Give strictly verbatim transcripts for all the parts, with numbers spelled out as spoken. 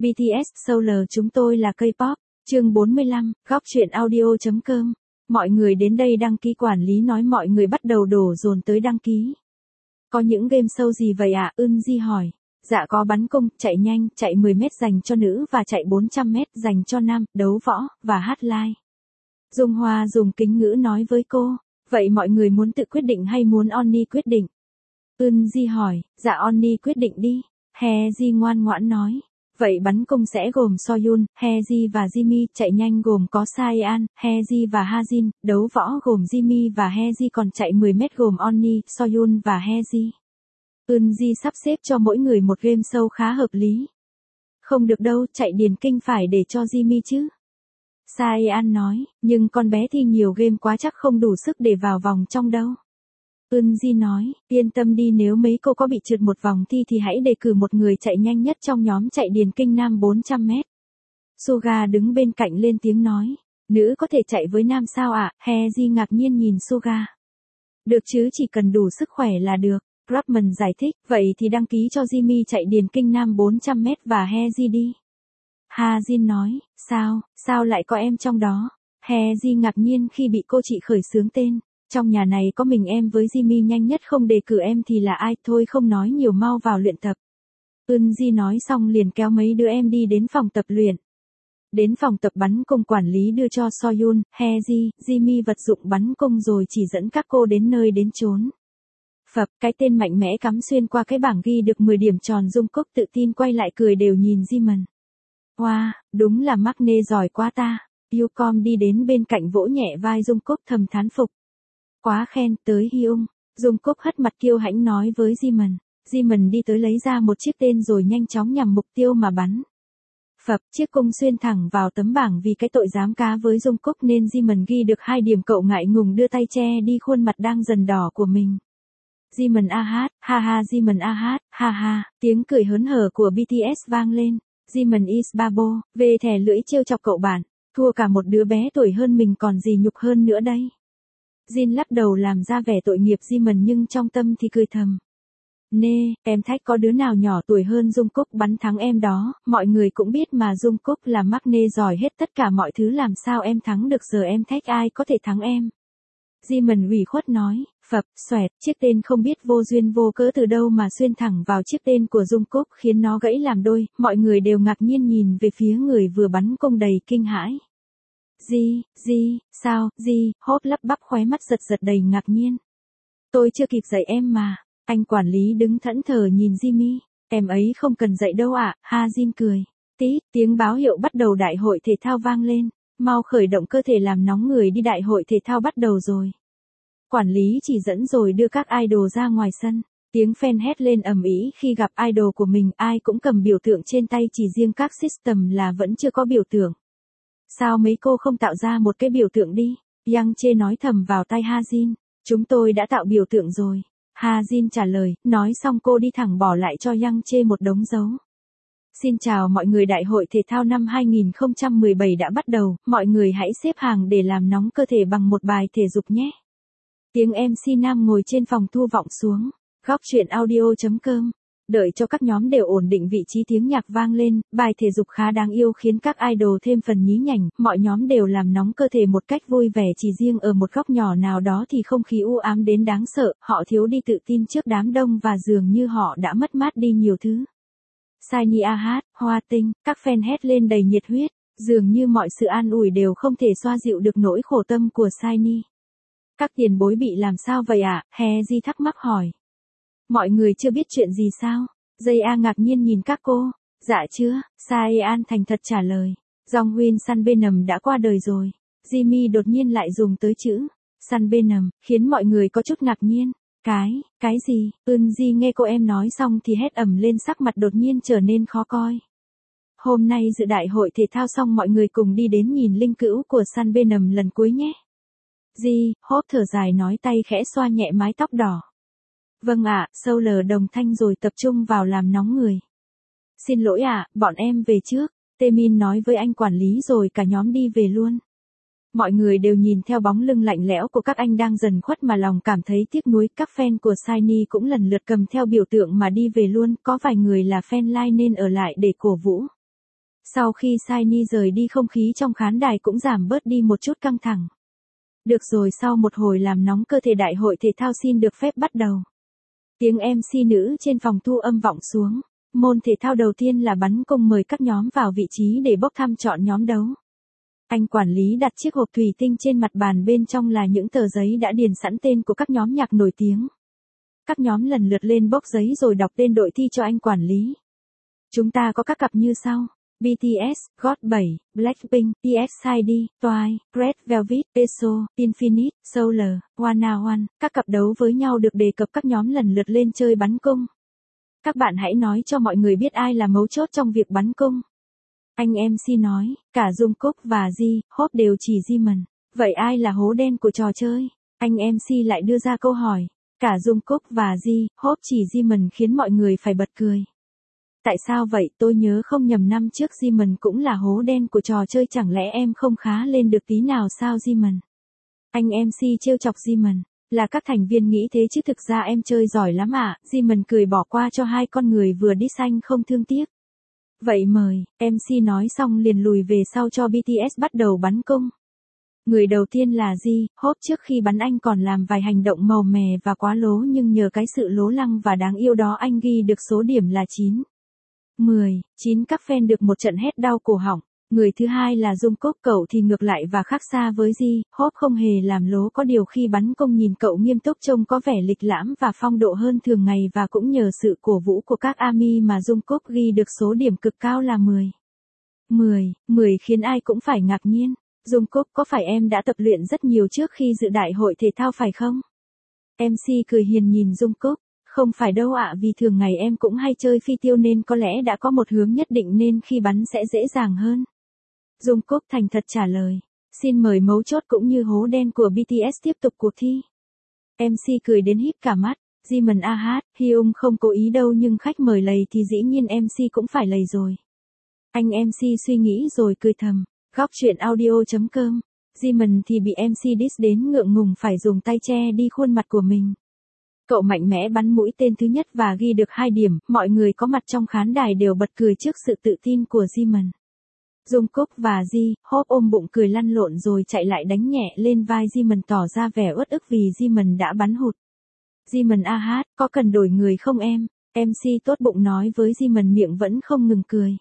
bê tê ét Solar chúng tôi là K-pop, chương bốn mươi lăm, góc truyện audio.com. Mọi người đến đây đăng ký quản lý nói mọi người bắt đầu đổ dồn tới đăng ký. Có những game show gì vậy ạ? À? Eunji hỏi. Dạ có bắn cung, chạy nhanh, chạy mười mét dành cho nữ và chạy bốn trăm mét dành cho nam, đấu võ, và hát live. Dung Hoa dùng kính ngữ nói với cô. Vậy mọi người muốn tự quyết định hay muốn Onni quyết định? Eunji hỏi. Dạ Onni quyết định đi. Haeji ngoan ngoãn nói. Vậy bắn cung sẽ gồm Soyun, Haeji và Jimmy, chạy nhanh gồm có Saean, Haeji và Hajin, đấu võ gồm Jimmy và Haeji, còn chạy mười mét gồm Onni, Soyun và Haeji. Eunji sắp xếp cho mỗi người một game show khá hợp lý. Không được đâu, chạy điền kinh phải để cho Jimmy chứ. Saean nói, nhưng con bé thi nhiều game quá chắc không đủ sức để vào vòng trong đâu. Eunji nói, yên tâm đi, nếu mấy cô có bị trượt một vòng thi thì hãy đề cử một người chạy nhanh nhất trong nhóm chạy điền kinh nam bốn trăm mét. Suga đứng bên cạnh lên tiếng nói, nữ có thể chạy với nam sao ạ? À? Haeji ngạc nhiên nhìn Suga. Được chứ, chỉ cần đủ sức khỏe là được. Grabman giải thích, vậy thì đăng ký cho Jimmy chạy điền kinh nam bốn trăm mét và Haeji đi. Hajin nói, sao, sao lại có em trong đó? Haeji ngạc nhiên khi bị cô chị khởi xướng tên. Trong nhà này có mình em với Jimmy, nhanh nhất không đề cử em thì là ai? Thôi không nói nhiều, mau vào luyện tập. Eunji nói xong liền kéo mấy đứa em đi đến phòng tập luyện. Đến phòng tập bắn cung, quản lý đưa cho Soyun, Haeji, Jimmy vật dụng bắn cung rồi chỉ dẫn các cô đến nơi đến chốn. Phập, cái tên mạnh mẽ cắm xuyên qua cái bảng ghi được mười điểm tròn. Jungkook tự tin quay lại cười đều nhìn Jimin. Wow, đúng là Maknae giỏi quá ta. Yukom đi đến bên cạnh vỗ nhẹ vai Jungkook thầm thán phục. Quá khen, tới Hyung. Jungkook hất mặt kiêu hãnh nói với Jimin. Jimin đi tới lấy ra một chiếc tên rồi nhanh chóng nhằm mục tiêu mà bắn. Phập, chiếc cung xuyên thẳng vào tấm bảng. Vì cái tội dám cá với Jungkook nên Jimin ghi được hai điểm. Cậu ngại ngùng đưa tay che đi khuôn mặt đang dần đỏ của mình. Jimin a hát, ha ha, Jimin a hát, ha ha, tiếng cười hớn hở của bê tê ét vang lên. Jimin is babo, về thẻ lưỡi trêu chọc cậu bạn, thua cả một đứa bé tuổi hơn mình còn gì nhục hơn nữa đây. Jin lắc đầu làm ra vẻ tội nghiệp Jimin nhưng trong tâm thì cười thầm. Nê, em thách có đứa nào nhỏ tuổi hơn Jungkook bắn thắng em đó, mọi người cũng biết mà Jungkook là Maknae giỏi hết tất cả mọi thứ, làm sao em thắng được, giờ em thách ai có thể thắng em. Jimin ủy khuất nói, phập, xoẹt, chiếc tên không biết vô duyên vô cớ từ đâu mà xuyên thẳng vào chiếc tên của Jungkook khiến nó gãy làm đôi, mọi người đều ngạc nhiên nhìn về phía người vừa bắn cung đầy kinh hãi. Di, Di, sao, Di, hốt lắp bắp khóe mắt giật giật đầy ngạc nhiên. Tôi chưa kịp dạy em mà, anh quản lý đứng thẫn thờ nhìn Jimmy, em ấy không cần dạy đâu ạ, à? Hajin cười. Tít, tiếng báo hiệu bắt đầu đại hội thể thao vang lên. Mau khởi động cơ thể làm nóng người đi, đại hội thể thao bắt đầu rồi. Quản lý chỉ dẫn rồi đưa các idol ra ngoài sân. Tiếng fan hét lên ầm ĩ khi gặp idol của mình, ai cũng cầm biểu tượng trên tay, chỉ riêng các system là vẫn chưa có biểu tượng. Sao mấy cô không tạo ra một cái biểu tượng đi? Yang Che nói thầm vào tai Hajin. Chúng tôi đã tạo biểu tượng rồi. Hajin trả lời, nói xong cô đi thẳng bỏ lại cho Yang Che một đống dấu. Xin chào mọi người, đại hội thể thao năm hai không một bảy đã bắt đầu, mọi người hãy xếp hàng để làm nóng cơ thể bằng một bài thể dục nhé. Tiếng em xê nam ngồi trên phòng thu vọng xuống. Góc truyện audio.com. Đợi cho các nhóm đều ổn định vị trí, tiếng nhạc vang lên, bài thể dục khá đáng yêu khiến các idol thêm phần nhí nhảnh, mọi nhóm đều làm nóng cơ thể một cách vui vẻ, chỉ riêng ở một góc nhỏ nào đó thì không khí u ám đến đáng sợ, họ thiếu đi tự tin trước đám đông và dường như họ đã mất mát đi nhiều thứ. Shiny a hát, hoa tinh, các fan hét lên đầy nhiệt huyết, dường như mọi sự an ủi đều không thể xoa dịu được nỗi khổ tâm của Shiny. Các tiền bối bị làm sao vậy ạ? À? Haeji thắc mắc hỏi. Mọi người chưa biết chuyện gì sao? Jaya ngạc nhiên nhìn các cô. Dạ chưa, Saean thành thật trả lời. Jonghyun Sunbeam đã qua đời rồi. Jimmy đột nhiên lại dùng tới chữ Sunbeam, khiến mọi người có chút ngạc nhiên. Cái, cái gì? Eunji nghe cô em nói xong thì hét ầm lên, sắc mặt đột nhiên trở nên khó coi. Hôm nay dự đại hội thể thao xong mọi người cùng đi đến nhìn linh cữu của Sunbeam lần cuối nhé. Di, hốt thở dài nói, tay khẽ xoa nhẹ mái tóc đỏ. Vâng ạ, Solar đồng thanh rồi tập trung vào làm nóng người. Xin lỗi ạ, bọn em về trước, Taemin nói với anh quản lý rồi cả nhóm đi về luôn. Mọi người đều nhìn theo bóng lưng lạnh lẽo của các anh đang dần khuất mà lòng cảm thấy tiếc nuối, các fan của Shiny cũng lần lượt cầm theo biểu tượng mà đi về luôn, có vài người là fan line nên ở lại để cổ vũ. Sau khi Shiny rời đi không khí trong khán đài cũng giảm bớt đi một chút căng thẳng. Được rồi, sau một hồi làm nóng cơ thể, đại hội thể thao xin được phép bắt đầu. Tiếng em xê nữ trên phòng thu âm vọng xuống. Môn thể thao đầu tiên là bắn cung, mời các nhóm vào vị trí để bốc thăm chọn nhóm đấu. Anh quản lý đặt chiếc hộp thủy tinh trên mặt bàn, bên trong là những tờ giấy đã điền sẵn tên của các nhóm nhạc nổi tiếng. Các nhóm lần lượt lên bốc giấy rồi đọc tên đội thi cho anh quản lý. Chúng ta có các cặp như sau: bê tê ét, God bảy, Blackpink, e ích i đê, Twice, Red Velvet, e ét o, Infinite, Solar, Wanna One. Các cặp đấu với nhau được đề cập, các nhóm lần lượt lên chơi bắn cung. Các bạn hãy nói cho mọi người biết ai là mấu chốt trong việc bắn cung. Anh em xê nói, cả Jungkook và J-Hope đều chỉ Jimin. Vậy ai là hố đen của trò chơi? Anh em xê lại đưa ra câu hỏi. Cả Jungkook và J-Hope chỉ Jimin khiến mọi người phải bật cười. Tại sao vậy? Tôi nhớ không nhầm năm trước Jimin cũng là hố đen của trò chơi, chẳng lẽ em không khá lên được tí nào sao Jimin? Anh em xê trêu chọc Jimin. Là các thành viên nghĩ thế chứ thực ra em chơi giỏi lắm ạ. À. Jimin cười bỏ qua cho hai con người vừa diss anh không thương tiếc. Vậy mời, em xê nói xong liền lùi về sau cho bê tê ét bắt đầu bắn cung. Người đầu tiên là J-Hope, trước khi bắn anh còn làm vài hành động màu mè và quá lố, nhưng nhờ cái sự lố lăng và đáng yêu đó anh ghi được số điểm là chín. mười, chín các fan được một trận hét đau cổ họng. Người thứ hai là Jungkook, cậu thì ngược lại và khác xa với J-Hope, không hề làm lố, có điều khi bắn cung nhìn cậu nghiêm túc, trông có vẻ lịch lãm và phong độ hơn thường ngày, và cũng nhờ sự cổ vũ của các ARMY mà Jungkook ghi được số điểm cực cao là mười. mười, mười khiến ai cũng phải ngạc nhiên. Jungkook, có phải em đã tập luyện rất nhiều trước khi dự đại hội thể thao phải không? em xê cười hiền nhìn Jungkook. Không phải đâu ạ, à, vì thường ngày em cũng hay chơi phi tiêu nên có lẽ đã có một hướng nhất định nên khi bắn sẽ dễ dàng hơn. Jungkook thành thật trả lời. Xin mời mấu chốt cũng như hố đen của bê tê ét tiếp tục cuộc thi. em xê cười đến híp cả mắt. Jimin a hát, Hyung không cố ý đâu, nhưng khách mời lầy thì dĩ nhiên em xê cũng phải lầy rồi. Anh em xê suy nghĩ rồi cười thầm. Góc truyện audio chấm com. Jimin thì bị em xê diss đến ngượng ngùng phải dùng tay che đi khuôn mặt của mình. Cậu mạnh mẽ bắn mũi tên thứ nhất và ghi được hai điểm, mọi người có mặt trong khán đài đều bật cười trước sự tự tin của Jimin. Jungkook và J-Hope ôm bụng cười lăn lộn rồi chạy lại đánh nhẹ lên vai Jimin, tỏ ra vẻ uất ức vì Jimin đã bắn hụt. Jimin a hát, có cần đổi người không em? em xê tốt bụng nói với Jimin, miệng vẫn không ngừng cười.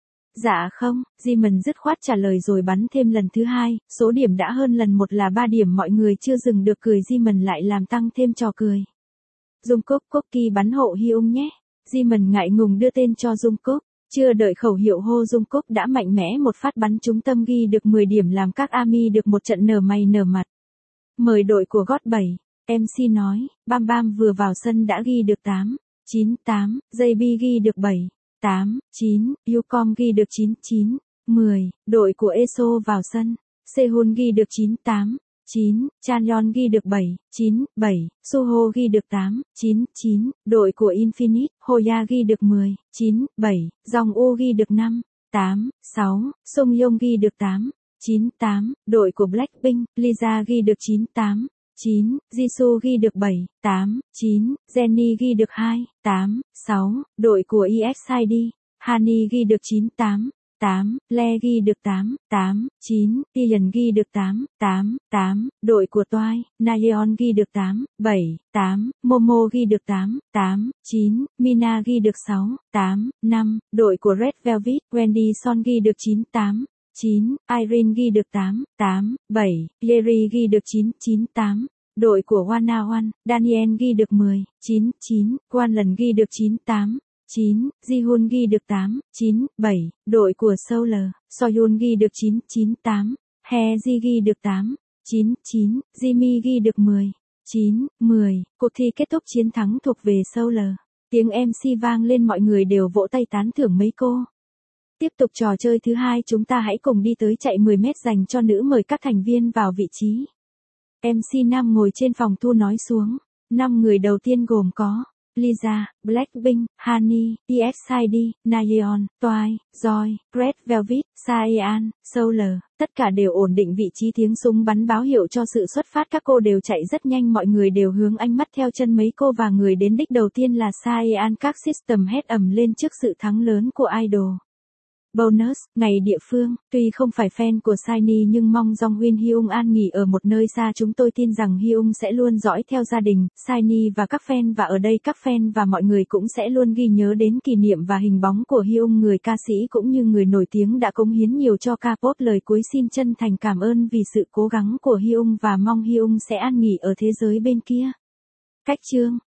Dạ không, Jimin dứt khoát trả lời rồi bắn thêm lần thứ hai, số điểm đã hơn lần một là ba điểm, mọi người chưa dừng được cười Jimin lại làm tăng thêm trò cười. Jungkook, Cookie bắn hộ Hyung nhé. Jimin ngại ngùng đưa tên cho Jungkook. Chưa đợi khẩu hiệu hô, Jungkook đã mạnh mẽ một phát bắn trúng tâm, ghi được mười điểm, làm các ARMY được một trận nở mày nở mặt. Mời đội của God bảy. em xê nói, Bam Bam vừa vào sân đã ghi được tám, chín, tám, gi bê ghi được bảy, tám, chín, Yukom ghi được chín, chín, mười, đội của e ét o vào sân. Sehun ghi được chín, tám, chín, Chanyeon ghi được bảy, chín, bảy, Suho ghi được tám, chín, chín, đội của Infinite, Hoya ghi được mười, chín, bảy, Jongwoo ghi được năm, tám, sáu, Sungyeong ghi được tám, chín, tám, đội của Blackpink, Lisa ghi được chín, tám, chín, Jisoo ghi được bảy, tám, chín, Jennie ghi được hai, tám, sáu, đội của e ích i đê, Hani ghi được chín, tám, tám, Le ghi được tám, tám, chín, Ian ghi được tám, tám, tám, đội của Twice, Nayeon ghi được tám, bảy, tám, Momo ghi được tám, tám, chín, Mina ghi được sáu, tám, năm, đội của Red Velvet, Wendy Son ghi được chín, tám, chín, Irene ghi được tám, tám, bảy, Yeri ghi được chín, chín, tám, đội của Wanna One, Daniel ghi được mười, chín, chín, Quan lần ghi được chín, tám, chín, Jihun ghi được tám, chín, bảy, đội của Solar, Soyun ghi được chín, chín, tám, Heji ghi được tám, chín, chín, Jimmy ghi được mười, chín, mười, cuộc thi kết thúc chiến thắng thuộc về Solar. Tiếng em xê vang lên, mọi người đều vỗ tay tán thưởng mấy cô. Tiếp tục trò chơi thứ hai, chúng ta hãy cùng đi tới chạy mười mét dành cho nữ, mời các thành viên vào vị trí. em xê nam ngồi trên phòng thu nói xuống. năm người đầu tiên gồm có Lisa, Blackpink, Hani, e ích i đê, Nayeon, Twice, Joy, Red Velvet, Saean, Solar, tất cả đều ổn định vị trí, tiếng súng bắn báo hiệu cho sự xuất phát, các cô đều chạy rất nhanh, mọi người đều hướng ánh mắt theo chân mấy cô và người đến đích đầu tiên là Saean, các system hét ầm lên trước sự thắng lớn của idol. Bonus, ngày địa phương, tuy không phải fan của Shiny nhưng mong Jonghyun Hyung an nghỉ ở một nơi xa. Chúng tôi tin rằng Hyung sẽ luôn dõi theo gia đình, Shiny và các fan và ở đây các fan và mọi người cũng sẽ luôn ghi nhớ đến kỷ niệm và hình bóng của Hyung, người ca sĩ cũng như người nổi tiếng đã cống hiến nhiều cho K-pop. Lời cuối xin chân thành cảm ơn vì sự cố gắng của Hyung và mong Hyung sẽ an nghỉ ở thế giới bên kia. Cách chương